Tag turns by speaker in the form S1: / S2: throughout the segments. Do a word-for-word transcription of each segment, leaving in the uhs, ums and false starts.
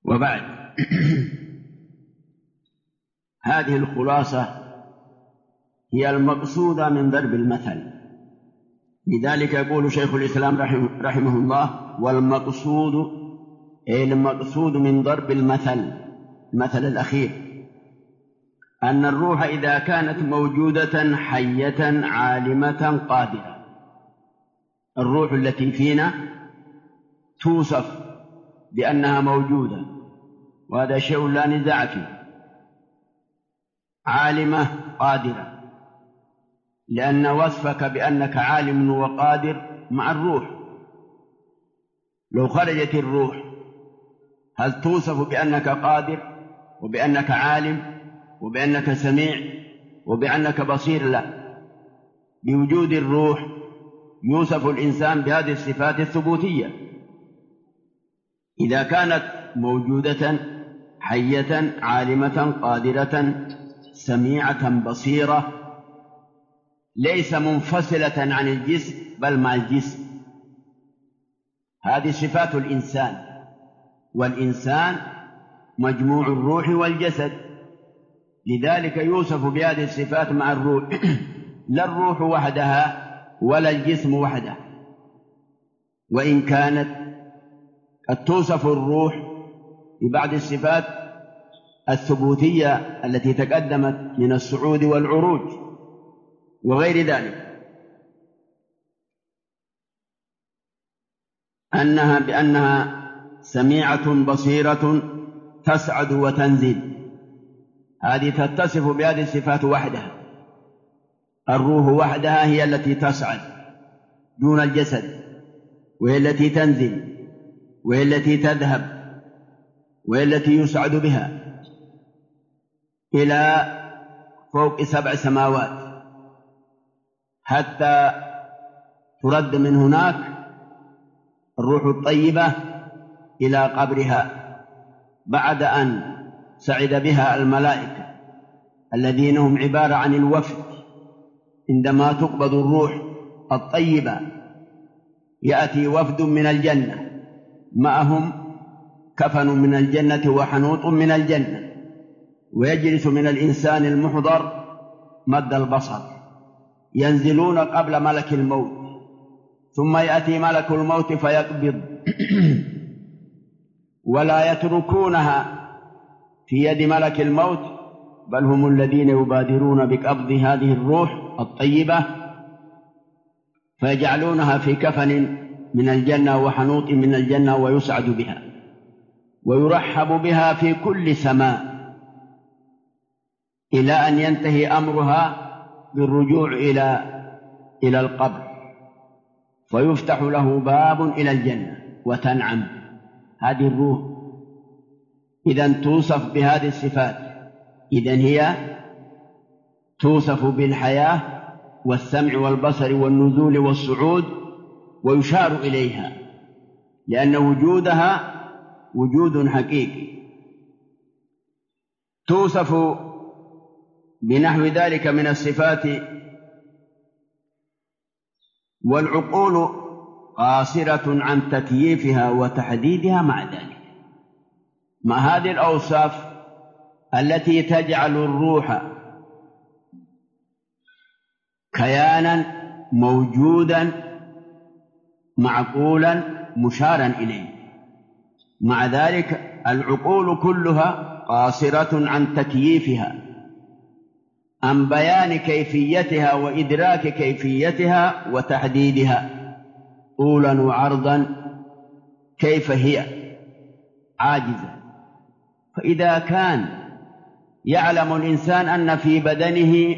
S1: وبعد. هذه الخلاصة هي المقصودة من ضرب المثل. لذلك يقول شيخ الإسلام رحمه الله: والمقصود أي المقصود من ضرب المثل، المثل الأخير، أن الروح إذا كانت موجودة حية عالمة قادرة، الروح التي فينا توصف بأنها موجودة، وهذا شيء لا نزاع فيه، عالمة قادرة، لأن وصفك بأنك عالم وقادر مع الروح. لو خرجت الروح هل توصف بأنك قادر وبأنك عالم وبأنك سميع وبأنك بصير؟ لا، بوجود الروح يوصف الإنسان بهذه الصفات الثبوتية. إذا كانت موجودة حية عالمة قادرة سميعة بصيرة، ليس منفصلة عن الجسم بل مع الجسم، هذه صفات الإنسان، والإنسان مجموع الروح والجسد، لذلك يوصف بهذه الصفات مع الروح، لا الروح وحدها ولا الجسم وحده. وإن كانت قد توصف الروح ببعض الصفات الثبوتية التي تقدمت من الصعود والعروج وغير ذلك، أنها بأنها سميعة بصيرة تصعد وتنزل، هذه تتصف بهذه الصفات وحدها. الروح وحدها هي التي تصعد دون الجسد، وهي التي تنزل، وهي التي تذهب، وهي التي يصعد بها إلى فوق سبع سماوات حتى ترد من هناك الروح الطيبة إلى قبرها بعد أن سعد بها الملائكة الذين هم عبارة عن الوفد. عندما تقبض الروح الطيبة يأتي وفد من الجنة معهم كفن من الجنة وحنوط من الجنة، ويجلس من الإنسان المحضر مد البصر، ينزلون قبل ملك الموت، ثم يأتي ملك الموت فيقبض ولا يتركونها في يد ملك الموت، بل هم الذين يبادرون بقبض هذه الروح الطيبة فيجعلونها في كفن من الجنة وحنوط من الجنة ويسعد بها، ويرحب بها في كل سماء إلى أن ينتهي أمرها بالرجوع إلى إلى القبر، فيفتح له باب إلى الجنة وتنعم هذه الروح. إذن توصف بهذه الصفات، إذن هي توصف بالحياة والسمع والبصر والنزول والصعود، ويشار إليها لأن وجودها وجود حقيقي. توصف بنحو ذلك من الصفات، والعقول قاصرة عن تكييفها وتحديدها مع ذلك، مع هذه الأوصاف التي تجعل الروح كيانا موجودا معقولا مشارا إليه، مع ذلك العقول كلها قاصرة عن تكييفها، عن بيان كيفيتها وإدراك كيفيتها وتحديدها طولا وعرضا كيف هي، عاجزة. فإذا كان يعلم الإنسان أن في بدنه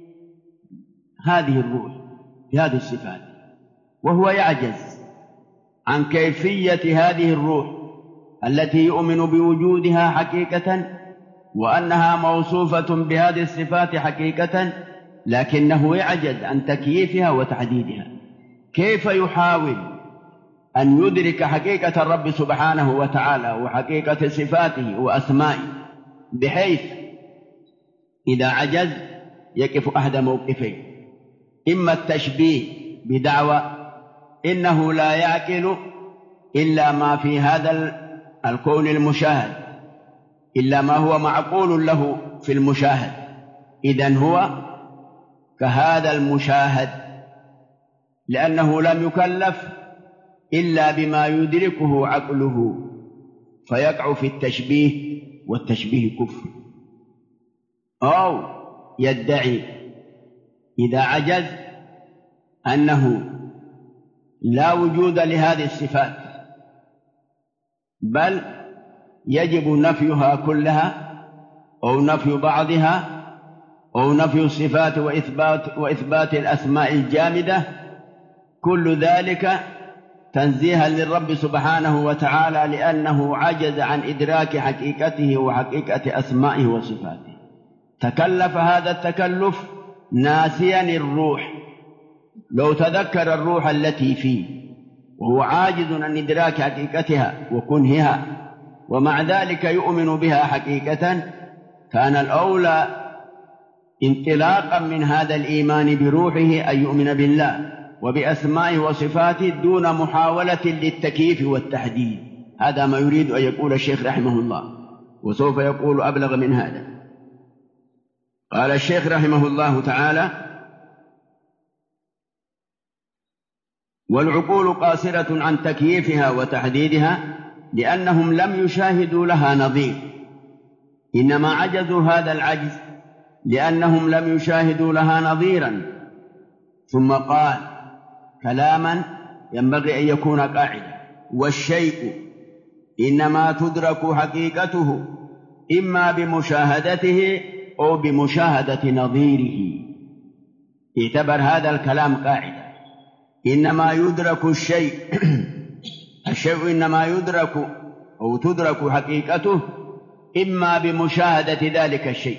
S1: هذه الروح بهذه الصفات، وهو يعجز عن كيفية هذه الروح التي يؤمن بوجودها حقيقة وأنها موصوفة بهذه الصفات حقيقة، لكنه يعجز عن تكييفها وتحديدها، كيف يحاول أن يدرك حقيقة الرب سبحانه وتعالى وحقيقة صفاته وأسمائه، بحيث إذا عجز يقف أحد موقفين: إما التشبيه بدعوى إنه لا يعقل إلا ما في هذا الكون المشاهد إلا ما هو معقول له في المشاهد، إذن هو كهذا المشاهد، لأنه لم يكلف إلا بما يدركه عقله، فيقع في التشبيه، والتشبيه كفر. أو يدعي إذا عجز أنه لا وجود لهذه الصفات، بل يجب نفيها كلها أو نفي بعضها أو نفي الصفات وإثبات, وإثبات الأسماء الجامدة، كل ذلك تنزيها للرب سبحانه وتعالى، لأنه عجز عن إدراك حقيقته وحقيقة أسمائه وصفاته. تكلف هذا التكلف ناسيا الروح. لو تذكر الروح التي فيه وهو عاجز عن إدراك حقيقتها وكنهها، ومع ذلك يؤمن بها حقيقة، كان الأولى انطلاقا من هذا الإيمان بروحه أن يؤمن بالله وبأسمائه وصفاته دون محاولة للتكييف والتحديد. هذا ما يريد أن يقول الشيخ رحمه الله، وسوف يقول أبلغ من هذا. قال الشيخ رحمه الله تعالى: والعقول قاصرة عن تكييفها وتحديدها لأنهم لم يشاهدوا لها نظير، إنما عجزوا هذا العجز لأنهم لم يشاهدوا لها نظيرا. ثم قال كلاما ينبغي أن يكون قاعدة: والشيء إنما تدرك حقيقته إما بمشاهدته أو بمشاهدة نظيره. اعتبر هذا الكلام قاعدة: إنما يدرك الشيء الشيء إنما يدرك أو تدرك حقيقته إما بمشاهدة ذلك الشيء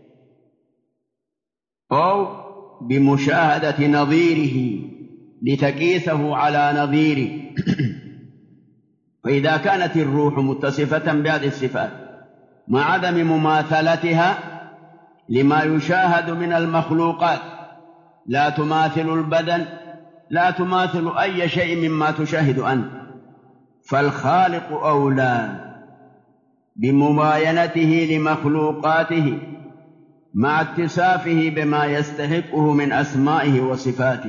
S1: أو بمشاهدة نظيره لتقيسه على نظيره. فإذا كانت الروح متصفة بهذه الصفات مع عدم مماثلتها لما يشاهد من المخلوقات، لا تماثل البدن، لا تماثل أي شيء مما تشاهد أنت، فالخالق أولى بمباينته لمخلوقاته مع اتصافه بما يستحقه من أسمائه وصفاته.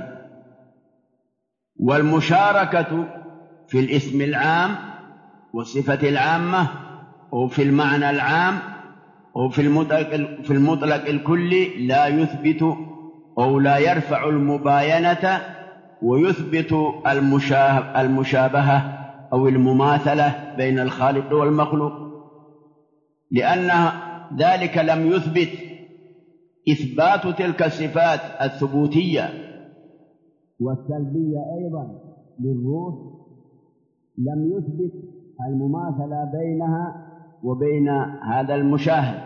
S1: والمشاركة في الاسم العام والصفة العامة أو في المعنى العام أو في المطلق, في المطلق الكلي لا يثبت أو لا يرفع المباينة ويثبت المشابهة أو المماثلة بين الخالق والمخلوق، لأن ذلك لم يثبت إثبات تلك الصفات الثبوتية والسلبية أيضا للروح، لم يثبت المماثلة بينها وبين هذا المشاهد،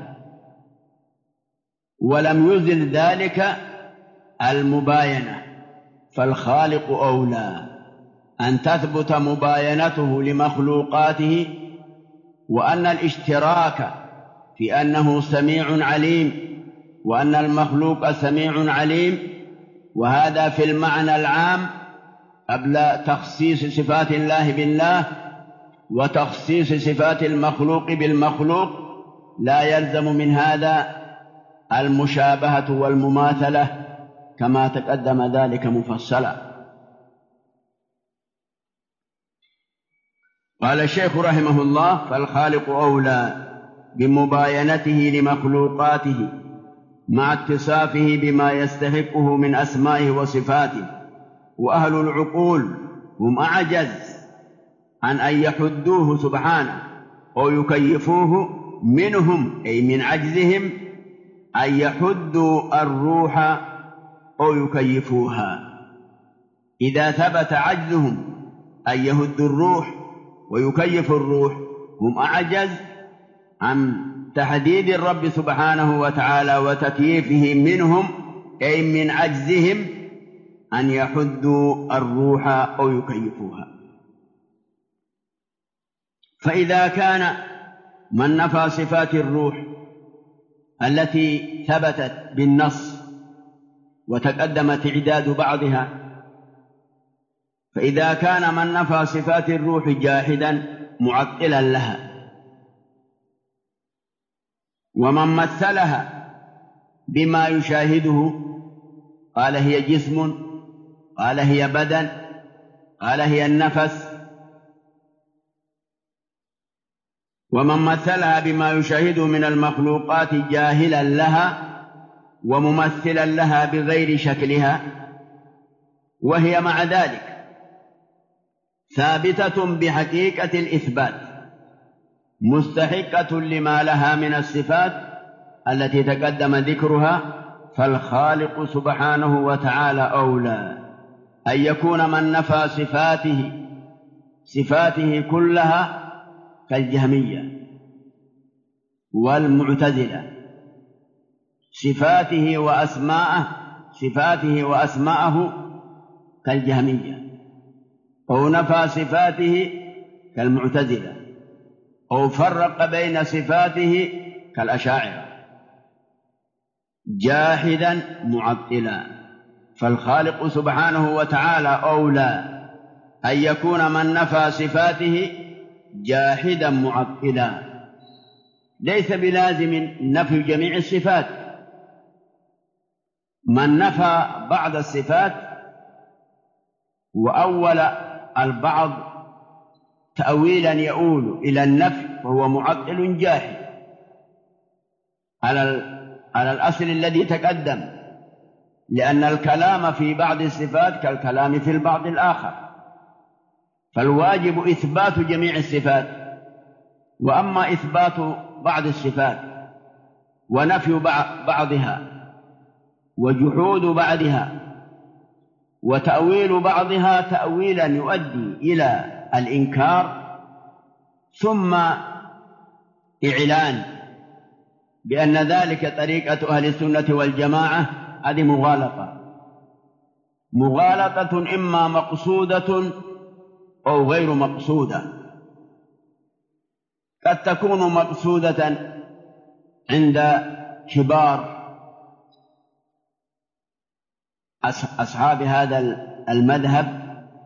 S1: ولم يزل ذلك المباينة. فالخالق أولى أن تثبت مباينته لمخلوقاته، وأن الاشتراك في أنه سميع عليم وأن المخلوق سميع عليم، وهذا في المعنى العام قبل تخصيص صفات الله بالله وتخصيص صفات المخلوق بالمخلوق، لا يلزم من هذا المشابهة والمماثلة كما تقدم ذلك مفصلا. قال الشيخ رحمه الله: فالخالق أولى بمباينته لمخلوقاته مع اتصافه بما يستحقه من أسمائه وصفاته، وأهل العقول هم أعجز عن أن يحدوه سبحانه أو يكيفوه منهم، أي من عجزهم أن يحدوا الروح أو يكيفوها. إذا ثبت عجزهم أن يهدوا الروح ويكيفوا الروح، هم أعجز عن تحديد الرب سبحانه وتعالى وتكييفه منهم، أي من عجزهم أن يحدوا الروح أو يكيفوها. فإذا كان من نفى صفات الروح التي ثبتت بالنص وتقدم تعداد بعضها، فإذا كان من نفى صفات الروح جاحدا معطلا لها ومن مثلها بما يشاهده قال هي جسم، قال هي بدن، قال هي النفس. ومن مثلها بما يشاهده من المخلوقات جاهلا لها وممثلا لها بغير شكلها، وهي مع ذلك ثابتة بحقيقة الإثبات مستحقة لما لها من الصفات التي تقدم ذكرها، فالخالق سبحانه وتعالى أولى أن يكون من نفى صفاته صفاته كلها كالجهمية والمعتزلة، صفاته وأسماءه صفاته وأسماءه كالجهمية، أو نفى صفاته كالمعتزلة، أو فرق بين صفاته كالأشاعرة، جاحدا معطلا. فالخالق سبحانه وتعالى أولى أن يكون من نفى صفاته جاحدا معطلا، ليس بلازم نفي جميع الصفات. من نفى بعض الصفات وأول البعض تأويلا يؤول إلى النفي فهو معطل جاحد على على الأصل الذي تقدم، لأن الكلام في بعض الصفات كالكلام في البعض الآخر، فالواجب إثبات جميع الصفات. وأما إثبات بعض الصفات ونفي بعضها وجحود بعضها وتأويل بعضها تأويلا يؤدي إلى الإنكار ثم إعلان بأن ذلك طريقة أهل السنة والجماعة، هذه مغالطة مغالطة إما مقصودة أو غير مقصودة. قد تكون مقصودة عند كبار أصحاب هذا المذهب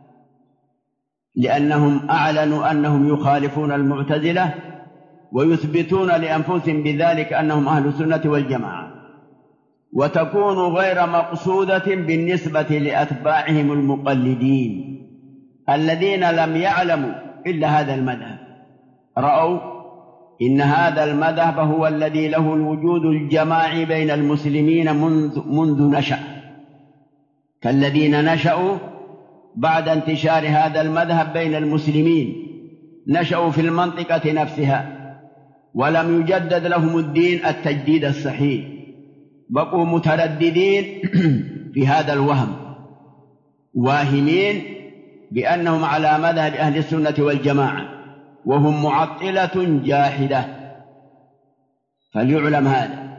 S1: لأنهم أعلنوا أنهم يخالفون المعتزلة ويثبتون لأنفسهم بذلك أنهم أهل السنة والجماعة، وتكون غير مقصودة بالنسبة لأتباعهم المقلدين الذين لم يعلموا إلا هذا المذهب، رأوا إن هذا المذهب هو الذي له الوجود الجماعي بين المسلمين منذ, منذ نشأ، كالذين نشأوا بعد انتشار هذا المذهب بين المسلمين، نشأوا في المنطقة نفسها ولم يجدد لهم الدين التجديد الصحيح، بقوا مترددين في هذا الوهم، واهمين بأنهم على مذهب أهل السنة والجماعة وهم معطلة جاحدة. فليعلم هذا.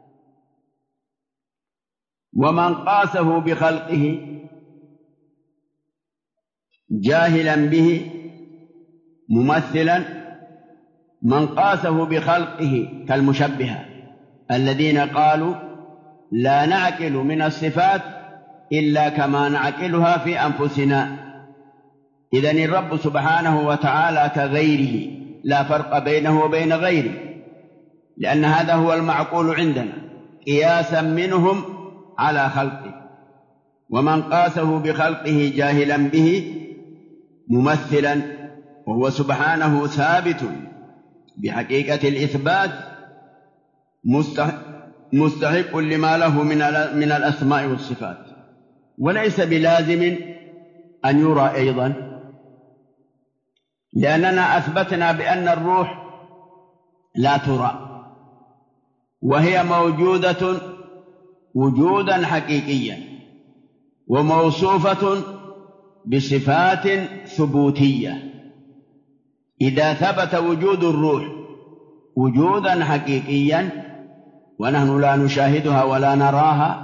S1: ومن قاسه بخلقه جاهلا به ممثلا، من قاسه بخلقه كالمشبهة الذين قالوا لا نعقل من الصفات إلا كما نعقلها في أنفسنا، إذن الرب سبحانه وتعالى كغيره لا فرق بينه وبين غيره، لأن هذا هو المعقول عندنا قياسا منهم على خلقه. ومن قاسه بخلقه جاهلا به ممثلا، وهو سبحانه ثابت بحقيقة الإثبات مستحق لما له من الأسماء والصفات، وليس بلازم أن يرى أيضا، لأننا أثبتنا بأن الروح لا ترى وهي موجودة وجودا حقيقيا وموصوفة بصفات ثبوتية. إذا ثبت وجود الروح وجودا حقيقيا ونحن لا نشاهدها ولا نراها،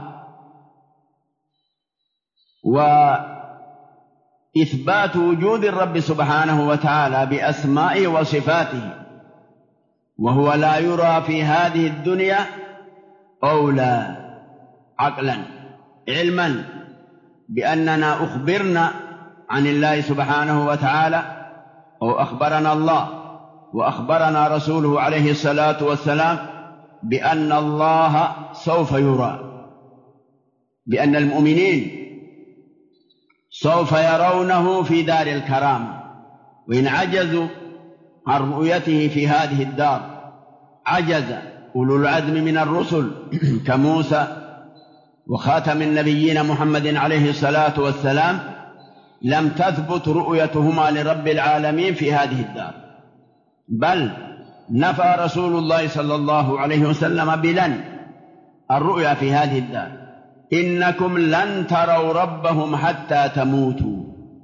S1: وإثبات وجود الرب سبحانه وتعالى بأسمائه وصفاته وهو لا يرى في هذه الدنيا أولى عقلا علما بأننا أخبرنا عن الله سبحانه وتعالى، أو أخبرنا الله وأخبرنا رسوله عليه الصلاة والسلام بأن الله سوف يرى، بأن المؤمنين سوف يرونه في دار الكرامة، وإن عجزوا عن رؤيته في هذه الدار عجز أولو العزم من الرسل كموسى وخاتم النبيين محمد عليه الصلاة والسلام، لم تثبت رؤيتهما لرب العالمين في هذه الدار، بل نفى رسول الله صلى الله عليه وسلم بلن الرؤيا في هذه الدار: إنكم لن تروا ربهم حتى تموتوا.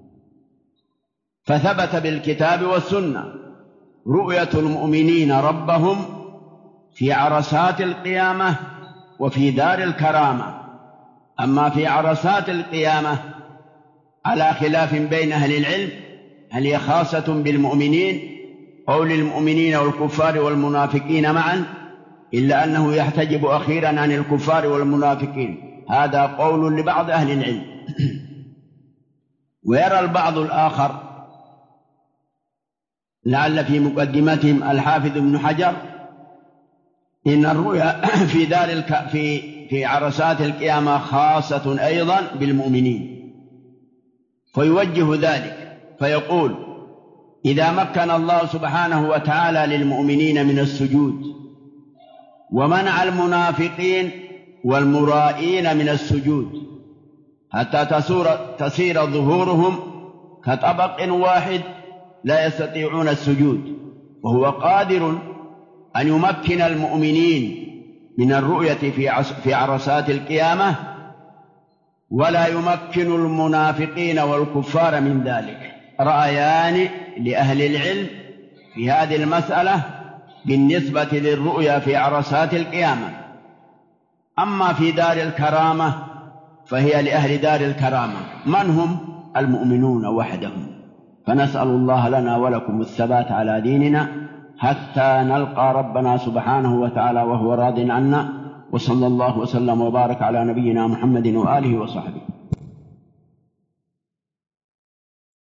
S1: فثبت بالكتاب والسنة رؤية المؤمنين ربهم في عرصات القيامة وفي دار الكرامة. أما في عرصات القيامة على خلاف بين أهل العلم هل هي خاصة بالمؤمنين أو للمؤمنين والكفار والمنافقين معا، إلا أنه يحتجب أخيرا عن الكفار والمنافقين، هذا قول لبعض أهل العلم. ويرى البعض الآخر لعل في مقدمتهم الحافظ ابن حجر إن الرؤيا في دار الك... في في عرصات القيامة خاصة أيضا بالمؤمنين، فيوجه ذلك فيقول: إذا مكن الله سبحانه وتعالى للمؤمنين من السجود ومنع المنافقين والمرائين من السجود حتى تصير ظهورهم كطبق واحد لا يستطيعون السجود، وهو قادر أن يمكن المؤمنين من الرؤية في عرصات القيامة ولا يمكن المنافقين والكفار من ذلك. رأيان لأهل العلم في هذه المسألة بالنسبة للرؤيا في عرصات القيامة. أما في دار الكرامة فهي لأهل دار الكرامة، من هم؟ المؤمنون وحدهم. فنسأل الله لنا ولكم الثبات على ديننا حتى نلقى ربنا سبحانه وتعالى وهو راض عنا، وصلى الله وسلم وبارك على نبينا محمد وآله وصحبه.